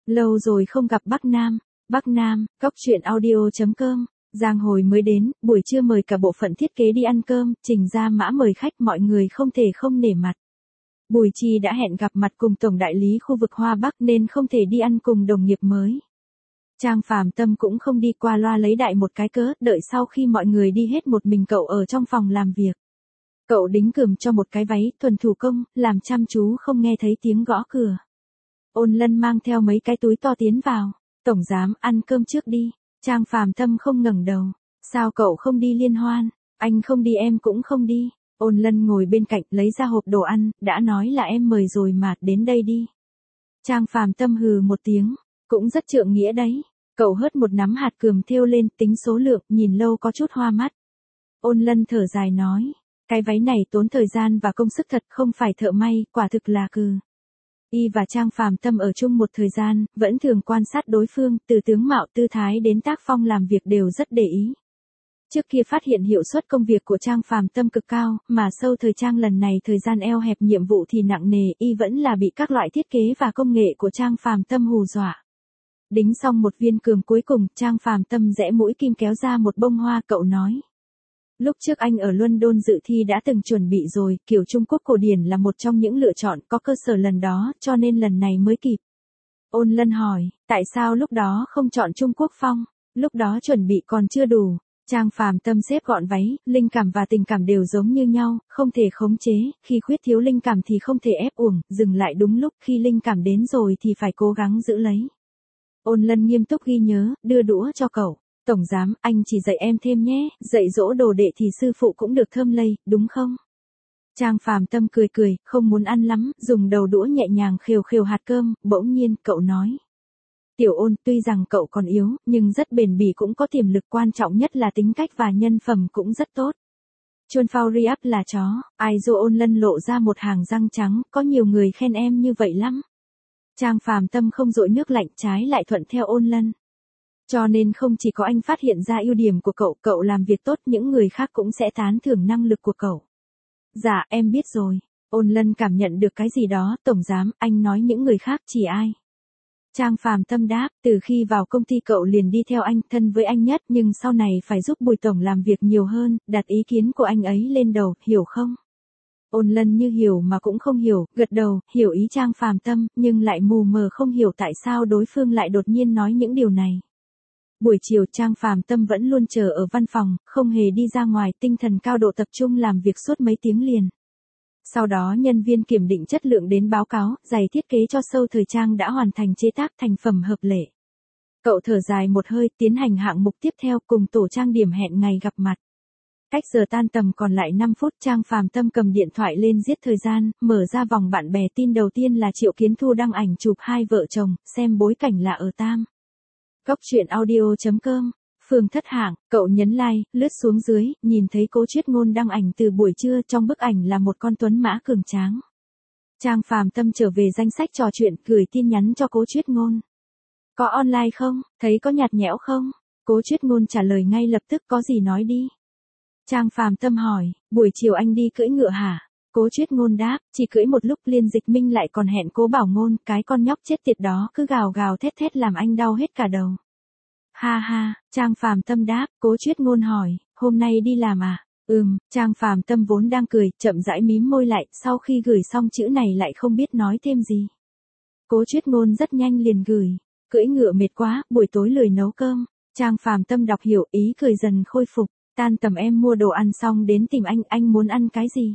Lâu rồi không gặp Bắc Nam. Bắc Nam, Cóc Truyện Audio.com. Giang hồi mới đến, buổi trưa mời cả bộ phận thiết kế đi ăn cơm, Trình Gia Mã mời khách, mọi người không thể không nể mặt. Bùi Trì đã hẹn gặp mặt cùng tổng đại lý khu vực Hoa Bắc nên không thể đi ăn cùng đồng nghiệp mới. Trang Phàm Tâm cũng không đi, qua loa lấy đại một cái cớ, đợi sau khi mọi người đi hết một mình cậu ở trong phòng làm việc. Cậu đính cườm cho một cái váy thuần thủ công, làm chăm chú không nghe thấy tiếng gõ cửa. Ôn Lân mang theo mấy cái túi to tiến vào. Tổng giám, ăn cơm trước đi. Trang Phàm Tâm không ngẩng đầu. Sao cậu không đi liên hoan? Anh không đi em cũng không đi. Ôn Lân ngồi bên cạnh lấy ra hộp đồ ăn, đã nói là em mời rồi mà, đến đây đi. Trang Phàm Tâm hừ một tiếng, cũng rất trượng nghĩa đấy. Cậu hớt một nắm hạt cườm thêu lên, tính số lượng, nhìn lâu có chút hoa mắt. Ôn Lân thở dài nói, cái váy này tốn thời gian và công sức thật, không phải thợ may, quả thực là cừ. Y và Trang Phàm Tâm ở chung một thời gian, vẫn thường quan sát đối phương, từ tướng mạo tư thái đến tác phong làm việc đều rất để ý. Trước kia phát hiện hiệu suất công việc của Trang Phàm Tâm cực cao, mà sâu thời trang lần này thời gian eo hẹp, nhiệm vụ thì nặng nề, Y vẫn là bị các loại thiết kế và công nghệ của Trang Phàm Tâm hù dọa. Đính xong một viên cườm cuối cùng, Trang Phàm Tâm rẽ mũi kim kéo ra một bông hoa, cậu nói. Lúc trước anh ở London dự thi đã từng chuẩn bị rồi, kiểu Trung Quốc cổ điển là một trong những lựa chọn có cơ sở lần đó, cho nên lần này mới kịp. Ôn Lân hỏi, tại sao lúc đó không chọn Trung Quốc phong? Lúc đó chuẩn bị còn chưa đủ. Trang Phàm Tâm xếp gọn váy, linh cảm và tình cảm đều giống như nhau, không thể khống chế, khi khuyết thiếu linh cảm thì không thể ép uổng, dừng lại đúng lúc, khi linh cảm đến rồi thì phải cố gắng giữ lấy. Ôn Lân nghiêm túc ghi nhớ, đưa đũa cho cậu. Tổng giám, anh chỉ dạy em thêm nhé, dạy dỗ đồ đệ thì sư phụ cũng được thơm lây, đúng không? Trang Phàm Tâm cười cười, không muốn ăn lắm, dùng đầu đũa nhẹ nhàng khều khều hạt cơm, bỗng nhiên, cậu nói. Tiểu Ôn, tuy rằng cậu còn yếu, nhưng rất bền bỉ, cũng có tiềm lực, quan trọng nhất là tính cách và nhân phẩm cũng rất tốt. Chuôn phao ri ắp là chó, ai dô. Ôn Lân lộ ra một hàng răng trắng, có nhiều người khen em như vậy lắm. Trang Phàm Tâm không dội nước lạnh, trái lại thuận theo Ôn Lân. Cho nên không chỉ có anh phát hiện ra ưu điểm của cậu, cậu làm việc tốt, những người khác cũng sẽ tán thưởng năng lực của cậu. Dạ, em biết rồi. Ôn Lân cảm nhận được cái gì đó, tổng giám, anh nói những người khác chỉ ai? Trang Phàm Tâm đáp, từ khi vào công ty cậu liền đi theo anh, thân với anh nhất, nhưng sau này phải giúp Bùi tổng làm việc nhiều hơn, đặt ý kiến của anh ấy lên đầu, hiểu không? Ôn Lân như hiểu mà cũng không hiểu, gật đầu, hiểu ý Trang Phàm Tâm, nhưng lại mù mờ không hiểu tại sao đối phương lại đột nhiên nói những điều này. Buổi chiều Trang Phàm Tâm vẫn luôn chờ ở văn phòng, không hề đi ra ngoài, tinh thần cao độ tập trung làm việc suốt mấy tiếng liền. Sau đó nhân viên kiểm định chất lượng đến báo cáo, giày thiết kế cho show thời trang đã hoàn thành chế tác thành phẩm hợp lệ. Cậu thở dài một hơi, tiến hành hạng mục tiếp theo, cùng tổ trang điểm hẹn ngày gặp mặt. Cách giờ tan tầm còn lại 5 phút, Trang Phàm Tâm cầm điện thoại lên giết thời gian, mở ra vòng bạn bè, tin đầu tiên là Triệu Kiến Thu đăng ảnh chụp hai vợ chồng, xem bối cảnh là ở Tam. Cóc Truyện Audio.com. Phường Thất Hạng, cậu nhấn like, lướt xuống dưới, nhìn thấy Cố Chuyết Ngôn đăng ảnh từ buổi trưa, trong bức ảnh là một con tuấn mã cường tráng. Trang Phàm Tâm trở về danh sách trò chuyện, gửi tin nhắn cho Cố Chuyết Ngôn. Có online không? Thấy có nhạt nhẽo không? Cố Chuyết Ngôn trả lời ngay lập tức, có gì nói đi. Trang Phàm Tâm hỏi, buổi chiều anh đi cưỡi ngựa hả? Cố Chuyết Ngôn đáp, chỉ cưỡi một lúc. Liên Dịch Minh lại còn hẹn Cố Bảo Ngôn, cái con nhóc chết tiệt đó cứ gào gào thét thét làm anh đau hết cả đầu. Ha ha, Trang Phàm Tâm đáp. Cố Chuyết Ngôn hỏi, hôm nay đi làm à? Trang Phàm Tâm vốn đang cười, chậm rãi mím môi lại, sau khi gửi xong chữ này lại không biết nói thêm gì. Cố Chuyết Ngôn rất nhanh liền gửi, cưỡi ngựa mệt quá, buổi tối lười nấu cơm. Trang Phàm Tâm đọc hiểu ý, cười dần khôi phục, tan tầm em mua đồ ăn xong đến tìm anh muốn ăn cái gì?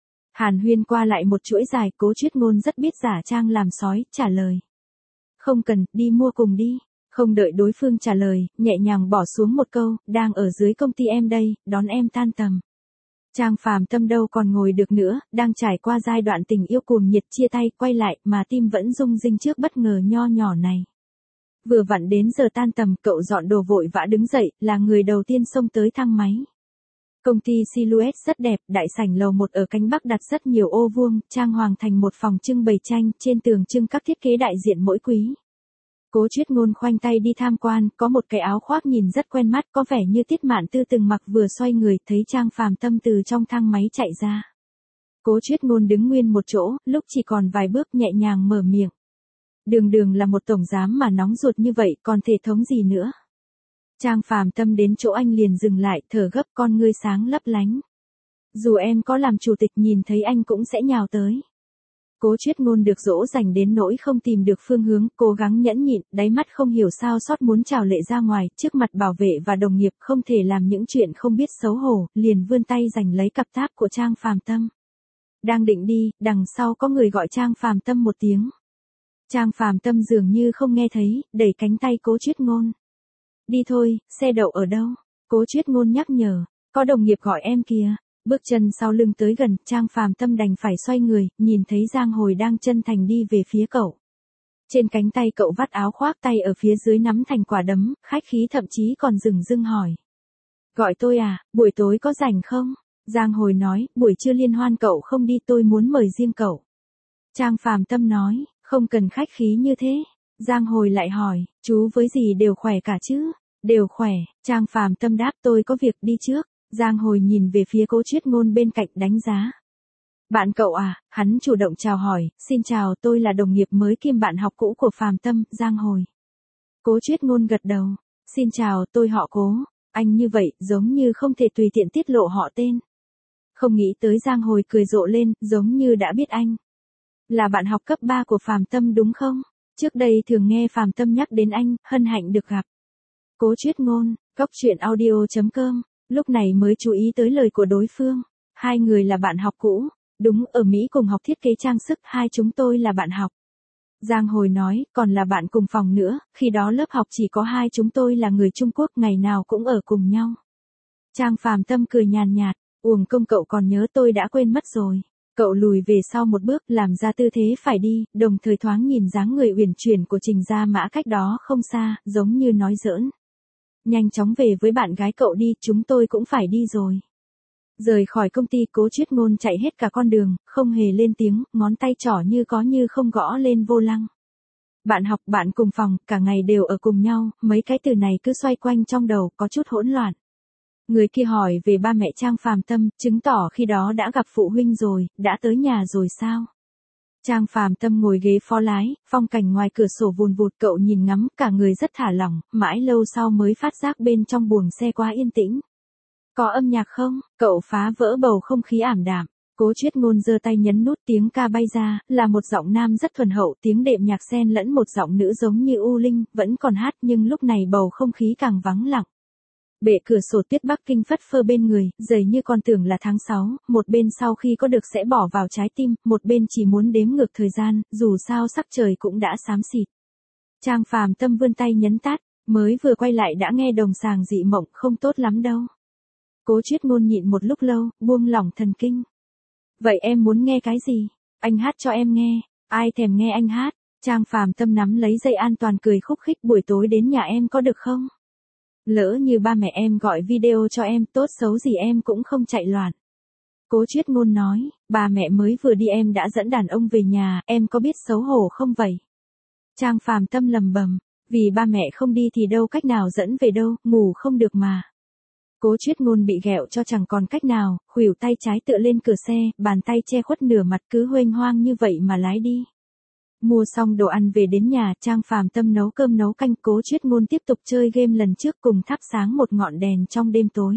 Hàn huyên qua lại một chuỗi dài, Cố Chuyết Ngôn rất biết giả trang làm sói, trả lời. Không cần, đi mua cùng đi. Không đợi đối phương trả lời, nhẹ nhàng bỏ xuống một câu, đang ở dưới công ty em đây, đón em tan tầm. Trang Phàm Tâm đâu còn ngồi được nữa, đang trải qua giai đoạn tình yêu cuồng nhiệt, chia tay, quay lại, mà tim vẫn rung rinh trước bất ngờ nho nhỏ này. Vừa vặn đến giờ tan tầm, cậu dọn đồ vội vã đứng dậy, là người đầu tiên xông tới thang máy. Công ty Silhouette rất đẹp, đại sảnh lầu 1 ở cánh Bắc đặt rất nhiều ô vuông, trang hoàng thành một phòng trưng bày tranh, trên tường trưng các thiết kế đại diện mỗi quý. Cố Chuyết Ngôn khoanh tay đi tham quan, có một cái áo khoác nhìn rất quen mắt, có vẻ như Tiết Mạn Tư từng mặc, vừa xoay người, thấy Trang Phàm Tâm từ trong thang máy chạy ra. Cố Chuyết Ngôn đứng nguyên một chỗ, lúc chỉ còn vài bước, nhẹ nhàng mở miệng. Đường đường là một tổng giám mà nóng ruột như vậy còn thể thống gì nữa. Trang Phàm Tâm đến chỗ anh liền dừng lại, thở gấp, con ngươi sáng lấp lánh. Dù em có làm chủ tịch nhìn thấy anh cũng sẽ nhào tới. Cố Chuyết Ngôn được dỗ dành đến nỗi không tìm được phương hướng, cố gắng nhẫn nhịn, đáy mắt không hiểu sao xót muốn trào lệ ra ngoài, trước mặt bảo vệ và đồng nghiệp không thể làm những chuyện không biết xấu hổ, liền vươn tay giành lấy cặp táp của Trang Phàm Tâm. Đang định đi, đằng sau có người gọi Trang Phàm Tâm một tiếng. Trang Phàm Tâm dường như không nghe thấy, đẩy cánh tay Cố Chuyết Ngôn. Đi thôi, xe đậu ở đâu? Cố Chuyết Ngôn nhắc nhở, có đồng nghiệp gọi em kìa. Bước chân sau lưng tới gần, Trang Phàm Tâm đành phải xoay người, nhìn thấy Giang Hồi đang chân thành đi về phía cậu. Trên cánh tay cậu vắt áo khoác, tay ở phía dưới nắm thành quả đấm, khách khí thậm chí còn dửng dưng hỏi. Gọi tôi à, buổi tối có rảnh không? Giang Hồi nói, buổi trưa liên hoan cậu không đi, tôi muốn mời riêng cậu. Trang Phàm Tâm nói, không cần khách khí như thế. Giang Hồi lại hỏi, chú với dì đều khỏe cả chứ? Đều khỏe. Trang Phàm Tâm đáp, tôi có việc đi trước. Giang Hồi nhìn về phía Cố Chuyết Ngôn bên cạnh đánh giá. Bạn cậu à? Hắn chủ động chào hỏi, xin chào, tôi là đồng nghiệp mới kiêm bạn học cũ của Phàm Tâm, Giang Hồi. Cố Chuyết Ngôn gật đầu, xin chào, tôi họ Cố. Anh như vậy, giống như không thể tùy tiện tiết lộ họ tên. Không nghĩ tới Giang Hồi cười rộ lên, giống như đã biết anh. Là bạn học cấp 3 của Phàm Tâm đúng không? Trước đây thường nghe Phàm Tâm nhắc đến anh, hân hạnh được gặp. Cố Chuyết Ngôn, coctruyện.audio.com. Lúc này mới chú ý tới lời của đối phương. Hai người là bạn học cũ. Đúng, ở Mỹ cùng học thiết kế trang sức, hai chúng tôi là bạn học. Giang Hồi nói, còn là bạn cùng phòng nữa, khi đó lớp học chỉ có hai chúng tôi là người Trung Quốc, ngày nào cũng ở cùng nhau. Trang Phàm Tâm cười nhàn nhạt, uổng công cậu còn nhớ, tôi đã quên mất rồi. Cậu lùi về sau một bước, làm ra tư thế phải đi, đồng thời thoáng nhìn dáng người uyển chuyển của Trình Gia Mã cách đó không xa, giống như nói giỡn. Nhanh chóng về với bạn gái cậu đi, chúng tôi cũng phải đi rồi. Rời khỏi công ty, Cố Chuyết Ngôn chạy hết cả con đường, không hề lên tiếng, ngón tay trỏ như có như không gõ lên vô lăng. Bạn học, bạn cùng phòng, cả ngày đều ở cùng nhau, mấy cái từ này cứ xoay quanh trong đầu, có chút hỗn loạn. Người kia hỏi về ba mẹ Trang Phàm Tâm, chứng tỏ khi đó đã gặp phụ huynh rồi, đã tới nhà rồi sao? Trang Phàm Tâm ngồi ghế phó lái, phong cảnh ngoài cửa sổ vùn vụt, cậu nhìn ngắm, cả người rất thả lỏng, mãi lâu sau mới phát giác bên trong buồng xe quá yên tĩnh. Có âm nhạc không? Cậu phá vỡ bầu không khí ảm đạm. Cố Chuyết Ngôn giơ tay nhấn nút, tiếng ca bay ra, là một giọng nam rất thuần hậu, tiếng đệm nhạc xen lẫn một giọng nữ giống như U Linh, vẫn còn hát nhưng lúc này bầu không khí càng vắng lặng. Bệ cửa sổ tuyết Bắc Kinh phất phơ bên người, dày như con tưởng là tháng 6, một bên sau khi có được sẽ bỏ vào trái tim, một bên chỉ muốn đếm ngược thời gian, dù sao sắc trời cũng đã xám xịt. Trang Phàm Tâm vươn tay nhấn tắt, mới vừa quay lại đã nghe đồng sàng dị mộng, không tốt lắm đâu. Cố Chuyết Ngôn nhịn một lúc lâu, buông lỏng thần kinh. Vậy em muốn nghe cái gì? Anh hát cho em nghe. Ai thèm nghe anh hát? Trang Phàm Tâm nắm lấy dây an toàn cười khúc khích, buổi tối đến nhà em có được không? Lỡ như ba mẹ em gọi video cho em, tốt xấu gì em cũng không chạy loạn. Cố Chuyết Ngôn nói, ba mẹ mới vừa đi em đã dẫn đàn ông về nhà, em có biết xấu hổ không vậy? Trang Phàm Tâm lầm bầm, vì ba mẹ không đi thì đâu cách nào dẫn về đâu, ngủ không được mà. Cố Chuyết Ngôn bị ghẹo cho chẳng còn cách nào, khuỷu tay trái tựa lên cửa xe, bàn tay che khuất nửa mặt, cứ huênh hoang như vậy mà lái đi. Mua xong đồ ăn về đến nhà, Trang Phàm Tâm nấu cơm nấu canh, Cố Chuyết Ngôn tiếp tục chơi game lần trước cùng thắp sáng một ngọn đèn trong đêm tối.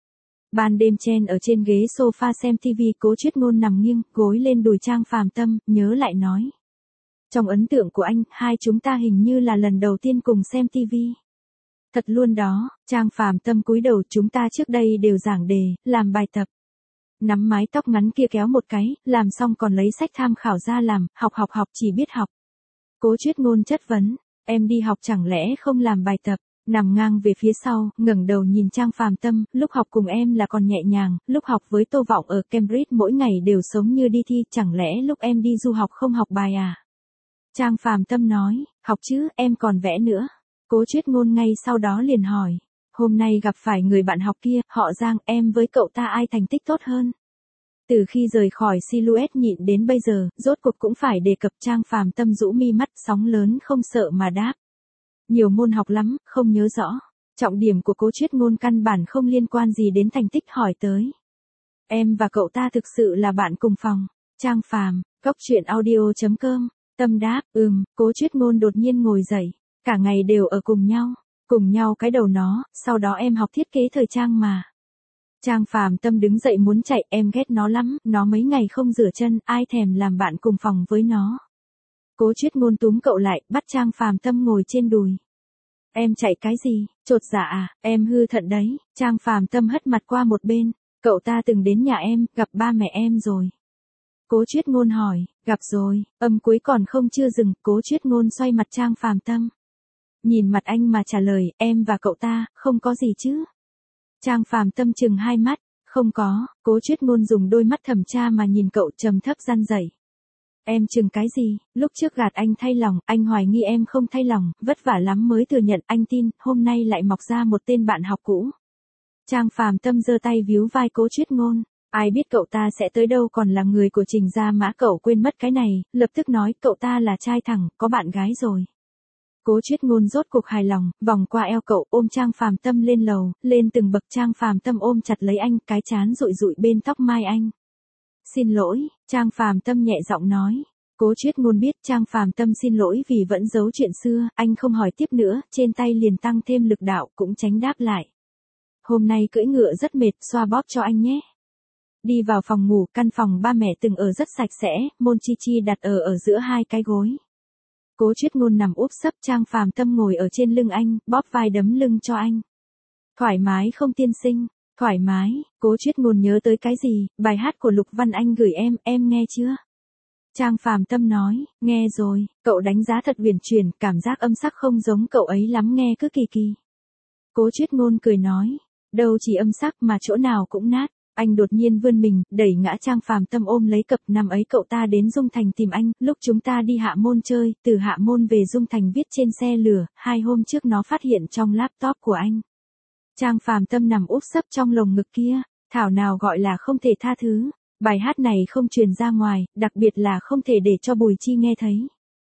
Ban đêm chen ở trên ghế sofa xem TV, Cố Chuyết Ngôn nằm nghiêng, gối lên đùi Trang Phàm Tâm, nhớ lại nói. Trong ấn tượng của anh, hai chúng ta hình như là lần đầu tiên cùng xem TV. Thật luôn đó, Trang Phàm Tâm cúi đầu, chúng ta trước đây đều giảng đề, làm bài tập. Nắm mái tóc ngắn kia kéo một cái, làm xong còn lấy sách tham khảo ra làm, học chỉ biết học. Cố Chuyết Ngôn chất vấn, em đi học chẳng lẽ không làm bài tập, nằm ngang về phía sau, ngẩng đầu nhìn Trang Phàm Tâm, lúc học cùng em là còn nhẹ nhàng, lúc học với Tô Vọng ở Cambridge mỗi ngày đều sống như đi thi, chẳng lẽ lúc em đi du học không học bài à? Trang Phàm Tâm nói, học chứ, em còn vẽ nữa. Cố Chuyết Ngôn ngay sau đó liền hỏi, hôm nay gặp phải người bạn học kia, họ Giang, em với cậu ta ai thành tích tốt hơn? Từ khi rời khỏi Silhouette nhịn đến bây giờ, rốt cuộc cũng phải đề cập. Trang Phàm Tâm rũ mi mắt, sóng lớn không sợ mà đáp. Nhiều môn học lắm, không nhớ rõ. Trọng điểm của Cố Chuyết Ngôn căn bản không liên quan gì đến thành tích, hỏi tới. Em và cậu ta thực sự là bạn cùng phòng. Trang Phàm, coctruyện audio.com Tâm đáp, Cố Chuyết Ngôn đột nhiên ngồi dậy, cả ngày đều ở cùng nhau cái đầu nó, sau đó em học thiết kế thời trang mà. Trang Phàm Tâm đứng dậy muốn chạy, em ghét nó lắm, nó mấy ngày không rửa chân, ai thèm làm bạn cùng phòng với nó. Cố Chuyết Ngôn túm cậu lại, bắt Trang Phàm Tâm ngồi trên đùi. Em chạy cái gì, chột dạ à, em hư thận đấy. Trang Phàm Tâm hất mặt qua một bên, cậu ta từng đến nhà em, gặp ba mẹ em rồi. Cố Chuyết Ngôn hỏi, gặp rồi, âm cuối còn không chưa dừng, Cố Chuyết Ngôn xoay mặt Trang Phàm Tâm. Nhìn mặt anh mà trả lời, em và cậu ta, không có gì chứ. Trang Phàm Tâm chừng hai mắt, không có. Cố Chuyết Ngôn dùng đôi mắt thẩm tra mà nhìn cậu, trầm thấp răn rẩy. Em chừng cái gì, lúc trước gạt anh thay lòng, anh hoài nghi em không thay lòng, vất vả lắm mới thừa nhận, anh tin, hôm nay lại mọc ra một tên bạn học cũ. Trang Phàm Tâm giơ tay víu vai Cố Chuyết Ngôn, ai biết cậu ta sẽ tới đâu, còn là người của Trình Gia Mã, cậu quên mất cái này, lập tức nói, cậu ta là trai thẳng, có bạn gái rồi. Cố Chuyết Ngôn rốt cuộc hài lòng, vòng qua eo cậu, ôm Trang Phàm Tâm lên lầu, lên từng bậc. Trang Phàm Tâm ôm chặt lấy anh, cái trán rụi rụi bên tóc mai anh. Xin lỗi, Trang Phàm Tâm nhẹ giọng nói. Cố Chuyết Ngôn biết Trang Phàm Tâm xin lỗi vì vẫn giấu chuyện xưa, anh không hỏi tiếp nữa, trên tay liền tăng thêm lực đạo, cũng tránh đáp lại. Hôm nay cưỡi ngựa rất mệt, xoa bóp cho anh nhé. Đi vào phòng ngủ, căn phòng ba mẹ từng ở rất sạch sẽ, môn chi chi đặt ở giữa hai cái gối. Cố Chuyết Ngôn nằm úp sấp, Trang Phàm Tâm ngồi ở trên lưng anh, bóp vai đấm lưng cho anh. Thoải mái không tiên sinh? Thoải mái. Cố Chuyết Ngôn nhớ tới cái gì, bài hát của Lục Văn Anh gửi em nghe chưa? Trang Phàm Tâm nói, nghe rồi, cậu đánh giá thật uyển chuyển, cảm giác âm sắc không giống cậu ấy lắm, nghe cứ kỳ kỳ. Cố Chuyết Ngôn cười nói, đâu chỉ âm sắc mà chỗ nào cũng nát. Anh đột nhiên vươn mình, đẩy ngã Trang Phàm Tâm ôm lấy cặp. Năm ấy cậu ta đến Dung Thành tìm anh, lúc chúng ta đi Hạ Môn chơi, từ Hạ Môn về Dung Thành viết trên xe lửa, 2 hôm trước nó phát hiện trong laptop của anh. Trang Phàm Tâm nằm úp sấp trong lồng ngực kia, thảo nào gọi là không thể tha thứ. Bài hát này không truyền ra ngoài, đặc biệt là không thể để cho Bùi Chi nghe thấy.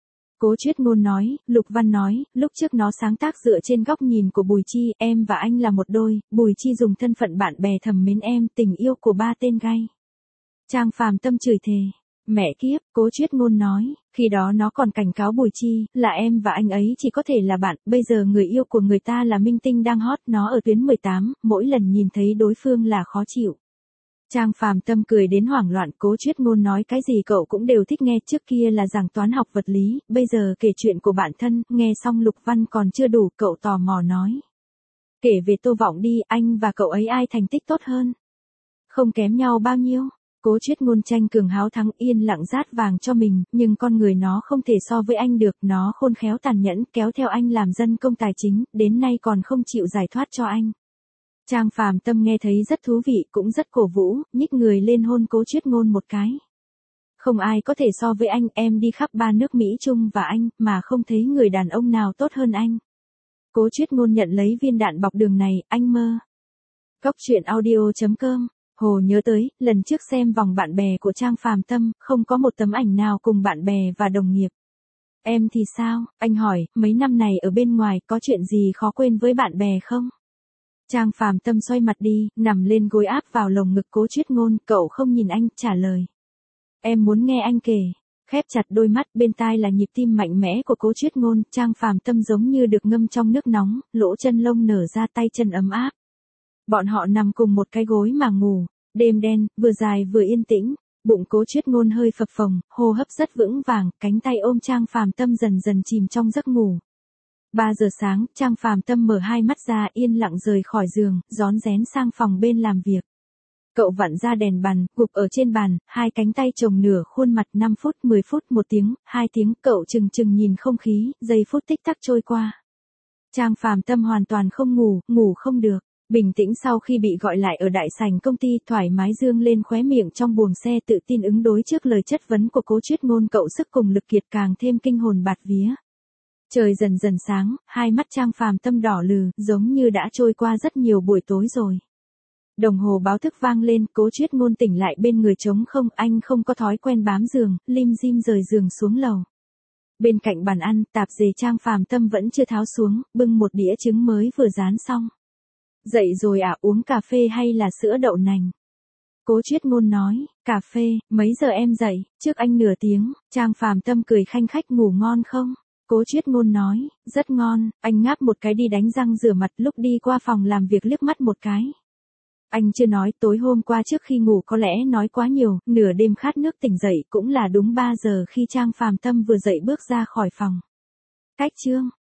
Cố Chuyết Ngôn nói, Lục Văn nói, lúc trước nó sáng tác dựa trên góc nhìn của Bùi Chi, em và anh là một đôi, Bùi Chi dùng thân phận bạn bè thầm mến em, tình yêu của ba tên gay. Trang Phàm Tâm chửi thề, mẹ kiếp. Cố Chuyết Ngôn nói, khi đó nó còn cảnh cáo Bùi Chi, là em và anh ấy chỉ có thể là bạn, bây giờ người yêu của người ta là minh tinh đang hot, nó ở tuyến 18, mỗi lần nhìn thấy đối phương là khó chịu. Trang Phàm Tâm cười đến hoảng loạn. Cố Chuyết Ngôn nói cái gì cậu cũng đều thích nghe, trước kia là giảng toán học vật lý, bây giờ kể chuyện của bản thân. Nghe xong Lục Văn còn chưa đủ, cậu tò mò nói. Kể về Tô Vọng đi, anh và cậu ấy ai thành tích tốt hơn? Không kém nhau bao nhiêu. Cố Chuyết Ngôn tranh cường háo thắng, yên lặng rát vàng cho mình, nhưng con người nó không thể so với anh được, nó khôn khéo tàn nhẫn, kéo theo anh làm dân công tài chính, đến nay còn không chịu giải thoát cho anh. Trang Phàm Tâm nghe thấy rất thú vị, cũng rất cổ vũ, nhích người lên hôn Cố Chuyết Ngôn một cái. Không ai có thể so với anh, em đi khắp 3 nước Mỹ chung và Anh, mà không thấy người đàn ông nào tốt hơn anh. Cố Chuyết Ngôn nhận lấy viên đạn bọc đường này, anh mơ. Góc truyện audio.com. Hồ nhớ tới, lần trước xem vòng bạn bè của Trang Phàm Tâm, không có một tấm ảnh nào cùng bạn bè và đồng nghiệp. Em thì sao? Anh hỏi, mấy năm này ở bên ngoài, có chuyện gì khó quên với bạn bè không? Trang Phàm Tâm xoay mặt đi, nằm lên gối áp vào lồng ngực Cố Chuyết Ngôn, cậu không nhìn anh, trả lời. Em muốn nghe anh kể. Khép chặt đôi mắt, bên tai là nhịp tim mạnh mẽ của Cố Chuyết Ngôn. Trang Phàm Tâm giống như được ngâm trong nước nóng, lỗ chân lông nở ra, tay chân ấm áp. Bọn họ nằm cùng một cái gối mà ngủ, đêm đen, vừa dài vừa yên tĩnh, bụng Cố Chuyết Ngôn hơi phập phồng, hô hấp rất vững vàng, cánh tay ôm Trang Phàm Tâm dần dần chìm trong giấc ngủ. 3 giờ sáng, Trang Phàm Tâm mở hai mắt ra, yên lặng rời khỏi giường, rón rén sang phòng bên làm việc. Cậu vặn ra đèn bàn, gục ở trên bàn, hai cánh tay chồng nửa khuôn mặt. 5 phút, 10 phút, 1 tiếng, 2 tiếng, cậu chừng nhìn không khí, giây phút tích tắc trôi qua. Trang Phàm Tâm hoàn toàn không ngủ không được. Bình tĩnh sau khi bị gọi lại ở đại sảnh công ty, thoải mái dương lên khóe miệng trong buồng xe, tự tin ứng đối trước lời chất vấn của Cố Chuyết Ngôn, cậu sức cùng lực kiệt càng thêm kinh hồn bạt vía. Trời dần dần sáng, hai mắt Trang Phàm Tâm đỏ lừ, giống như đã trôi qua rất nhiều buổi tối rồi. Đồng hồ báo thức vang lên, Cố Chuyết Ngôn tỉnh lại bên người trống không, anh không có thói quen bám giường, lim dim rời giường xuống lầu. Bên cạnh bàn ăn, tạp dề Trang Phàm Tâm vẫn chưa tháo xuống, bưng một đĩa trứng mới vừa rán xong. Dậy rồi à, uống cà phê hay là sữa đậu nành? Cố Chuyết Ngôn nói, cà phê, mấy giờ em dậy, trước anh nửa tiếng, Trang Phàm Tâm cười khanh khách ngủ ngon không? Cố Chuyết Ngôn nói, rất ngon, anh ngáp một cái đi đánh răng rửa mặt lúc đi qua phòng làm việc liếc mắt một cái. Anh chưa nói tối hôm qua trước khi ngủ có lẽ nói quá nhiều, nửa đêm khát nước tỉnh dậy cũng là đúng 3 giờ khi Trang Phàm Tâm vừa dậy bước ra khỏi phòng. Cách chương